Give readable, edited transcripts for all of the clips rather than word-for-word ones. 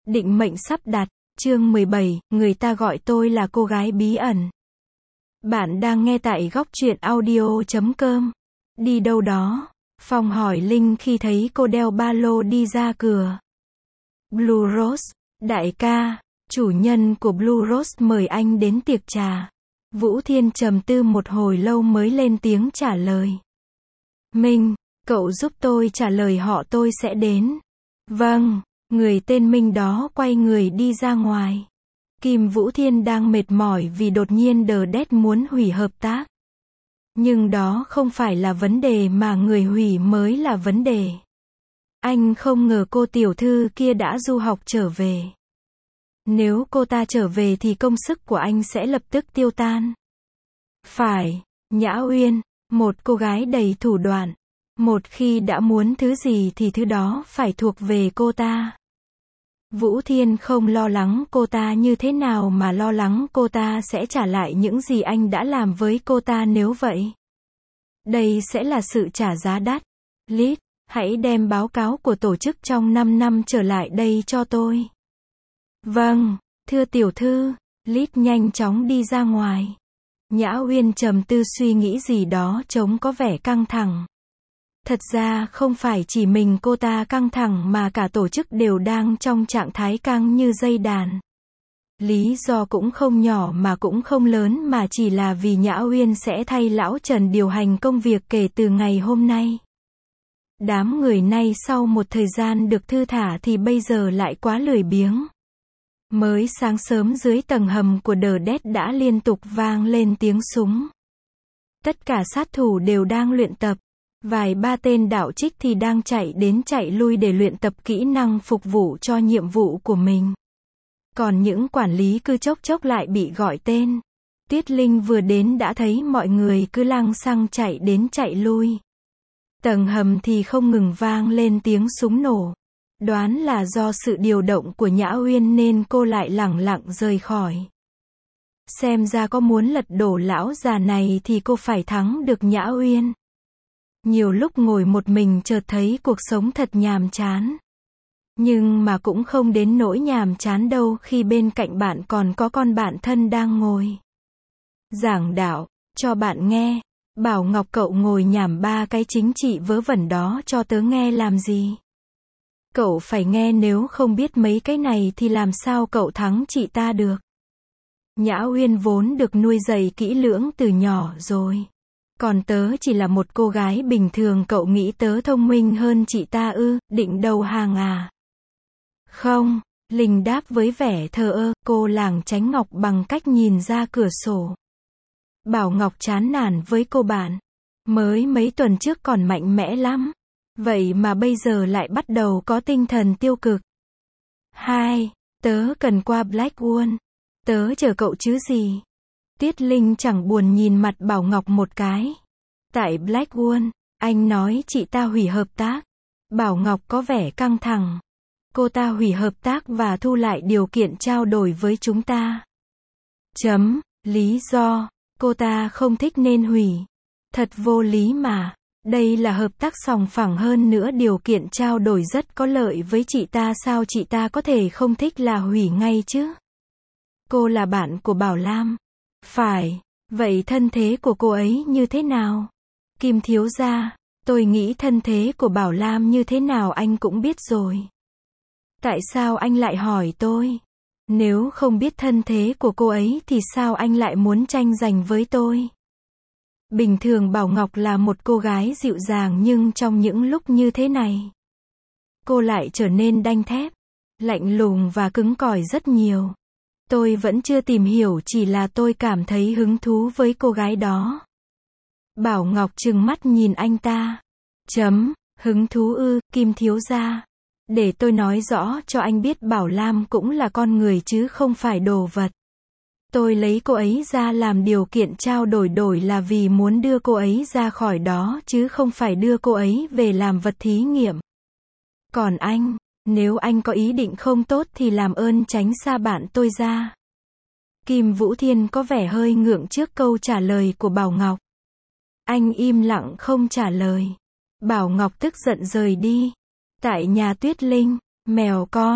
Định mệnh sắp đặt, chương 17, người ta gọi tôi là cô gái bí ẩn. Bạn đang nghe tại góc truyện audio.com. Đi đâu đó? Phong hỏi Linh khi thấy cô đeo ba lô đi ra cửa. Blue Rose, đại ca, chủ nhân của Blue Rose mời anh đến tiệc trà. Vũ Thiên trầm tư một hồi lâu mới lên tiếng trả lời. Minh, cậu giúp tôi trả lời họ, tôi sẽ đến. Vâng. Người tên Minh đó quay người đi ra ngoài. Kim Vũ Thiên đang mệt mỏi vì đột nhiên The Dead muốn hủy hợp tác. Nhưng đó không phải là vấn đề mà người hủy mới là vấn đề. Anh không ngờ cô tiểu thư kia đã du học trở về. Nếu cô ta trở về thì công sức của anh sẽ lập tức tiêu tan. Phải, Nhã Uyên, một cô gái đầy thủ đoạn. Một khi đã muốn thứ gì thì thứ đó phải thuộc về cô ta. Vũ Thiên không lo lắng cô ta như thế nào mà lo lắng cô ta sẽ trả lại những gì anh đã làm với cô ta nếu vậy. Đây sẽ là sự trả giá đắt. Liz, hãy đem báo cáo của tổ chức trong 5 năm trở lại đây cho tôi. Vâng, thưa tiểu thư. Liz nhanh chóng đi ra ngoài. Nhã Uyên trầm tư suy nghĩ gì đó trông có vẻ căng thẳng. Thật ra không phải chỉ mình cô ta căng thẳng mà cả tổ chức đều đang trong trạng thái căng như dây đàn. Lý do cũng không nhỏ mà cũng không lớn mà chỉ là vì Nhã Uyên sẽ thay lão Trần điều hành công việc kể từ ngày hôm nay. Đám người nay sau một thời gian được thư thả thì bây giờ lại quá lười biếng. Mới sáng sớm dưới tầng hầm của The Dead đã liên tục vang lên tiếng súng. Tất cả sát thủ đều đang luyện tập. Vài ba tên đạo trích thì đang chạy đến chạy lui để luyện tập kỹ năng phục vụ cho nhiệm vụ của mình. Còn những quản lý cứ chốc chốc lại bị gọi tên. Tuyết Linh vừa đến đã thấy mọi người cứ lăng xăng chạy đến chạy lui. Tầng hầm thì không ngừng vang lên tiếng súng nổ. Đoán là do sự điều động của Nhã Uyên nên cô lại lẳng lặng rời khỏi. Xem ra có muốn lật đổ lão già này thì cô phải thắng được Nhã Uyên. Nhiều lúc ngồi một mình chợt thấy cuộc sống thật nhàm chán. Nhưng mà cũng không đến nỗi nhàm chán đâu khi bên cạnh bạn còn có con bạn thân đang ngồi giảng đạo, cho bạn nghe. Bảo Ngọc cậu ngồi nhảm ba cái chính trị vớ vẩn đó cho tớ nghe làm gì? Cậu phải nghe, nếu không biết mấy cái này thì làm sao cậu thắng chị ta được? Nhã Uyên vốn được nuôi dạy kỹ lưỡng từ nhỏ rồi. Còn tớ chỉ là một cô gái bình thường, cậu nghĩ tớ thông minh hơn chị ta ư, định đầu hàng à? Không, Linh đáp với vẻ thờ ơ, cô lảng tránh Ngọc bằng cách nhìn ra cửa sổ. Bảo Ngọc chán nản với cô bạn. Mới mấy tuần trước còn mạnh mẽ lắm. Vậy mà bây giờ lại bắt đầu có tinh thần tiêu cực. Hai, tớ cần qua Blackwood. Tớ chờ cậu chứ gì. Tuyết Linh chẳng buồn nhìn mặt Bảo Ngọc một cái. Tại Blackwood, anh nói chị ta hủy hợp tác. Bảo Ngọc có vẻ căng thẳng. Cô ta hủy hợp tác và thu lại điều kiện trao đổi với chúng ta. Lý do, cô ta không thích nên hủy. Thật vô lý mà. Đây là hợp tác sòng phẳng, hơn nữa điều kiện trao đổi rất có lợi với chị ta, sao chị ta có thể không thích là hủy ngay chứ? Cô là bạn của Bảo Lam. Phải, vậy thân thế của cô ấy như thế nào? Kim thiếu gia, tôi nghĩ thân thế của Bảo Lam như thế nào anh cũng biết rồi. Tại sao anh lại hỏi tôi? Nếu không biết thân thế của cô ấy thì sao anh lại muốn tranh giành với tôi? Bình thường Bảo Ngọc là một cô gái dịu dàng nhưng trong những lúc như thế này, cô lại trở nên đanh thép, lạnh lùng và cứng cỏi rất nhiều. Tôi vẫn chưa tìm hiểu, chỉ là tôi cảm thấy hứng thú với cô gái đó. Bảo Ngọc trừng mắt nhìn anh ta. Hứng thú ư, Kim thiếu gia. Để tôi nói rõ cho anh biết, Bảo Lam cũng là con người chứ không phải đồ vật. Tôi lấy cô ấy ra làm điều kiện trao đổi là vì muốn đưa cô ấy ra khỏi đó chứ không phải đưa cô ấy về làm vật thí nghiệm. Còn anh, nếu anh có ý định không tốt thì làm ơn tránh xa bạn tôi ra. Kim Vũ Thiên có vẻ hơi ngượng trước câu trả lời của Bảo Ngọc. Anh im lặng không trả lời. Bảo Ngọc tức giận rời đi. Tại nhà Tuyết Linh, mèo con,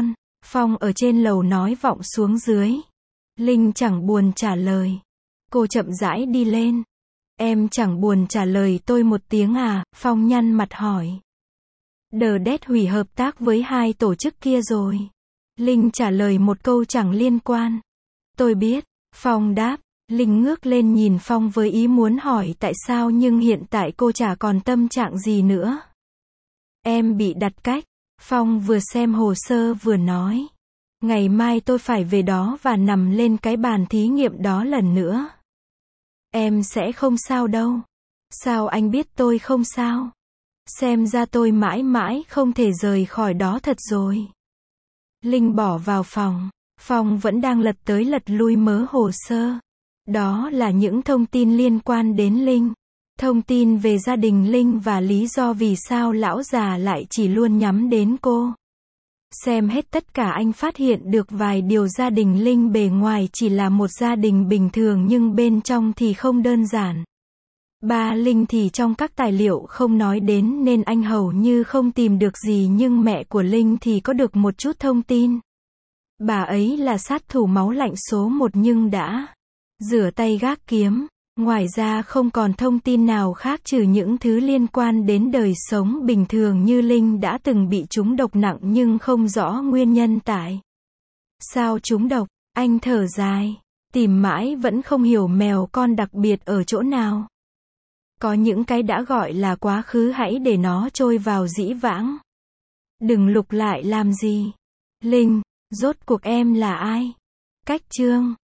Phong ở trên lầu nói vọng xuống dưới. Linh chẳng buồn trả lời. Cô chậm rãi đi lên. Em chẳng buồn trả lời tôi một tiếng à? Phong nhăn mặt hỏi. Đờ đét hủy hợp tác với 2 tổ chức kia rồi. Linh trả lời một câu chẳng liên quan. Tôi biết. Phong đáp. Linh ngước lên nhìn Phong với ý muốn hỏi tại sao nhưng hiện tại cô chả còn tâm trạng gì nữa. Em bị đặt cách. Phong vừa xem hồ sơ vừa nói. Ngày mai tôi phải về đó và nằm lên cái bàn thí nghiệm đó lần nữa. Em sẽ không sao đâu. Sao anh biết tôi không sao? Xem ra tôi mãi mãi không thể rời khỏi đó thật rồi. Linh bỏ vào phòng. Phong vẫn đang lật tới lật lui mớ hồ sơ. Đó là những thông tin liên quan đến Linh. Thông tin về gia đình Linh và lý do vì sao lão già lại chỉ luôn nhắm đến cô. Xem hết tất cả anh phát hiện được vài điều gia đình Linh bề ngoài chỉ là một gia đình bình thường nhưng bên trong thì không đơn giản. Ba Linh thì trong các tài liệu không nói đến nên anh hầu như không tìm được gì nhưng mẹ của Linh thì có được một chút thông tin. Bà ấy là sát thủ máu lạnh số 1 nhưng đã rửa tay gác kiếm. Ngoài ra không còn thông tin nào khác trừ những thứ liên quan đến đời sống bình thường như Linh đã từng bị trúng độc nặng nhưng không rõ nguyên nhân tại sao trúng độc. Anh thở dài. Tìm mãi vẫn không hiểu mèo con đặc biệt ở chỗ nào. Có những cái đã gọi là quá khứ hãy để nó trôi vào dĩ vãng. Đừng lục lại làm gì. Linh, rốt cuộc em là ai? Cách chương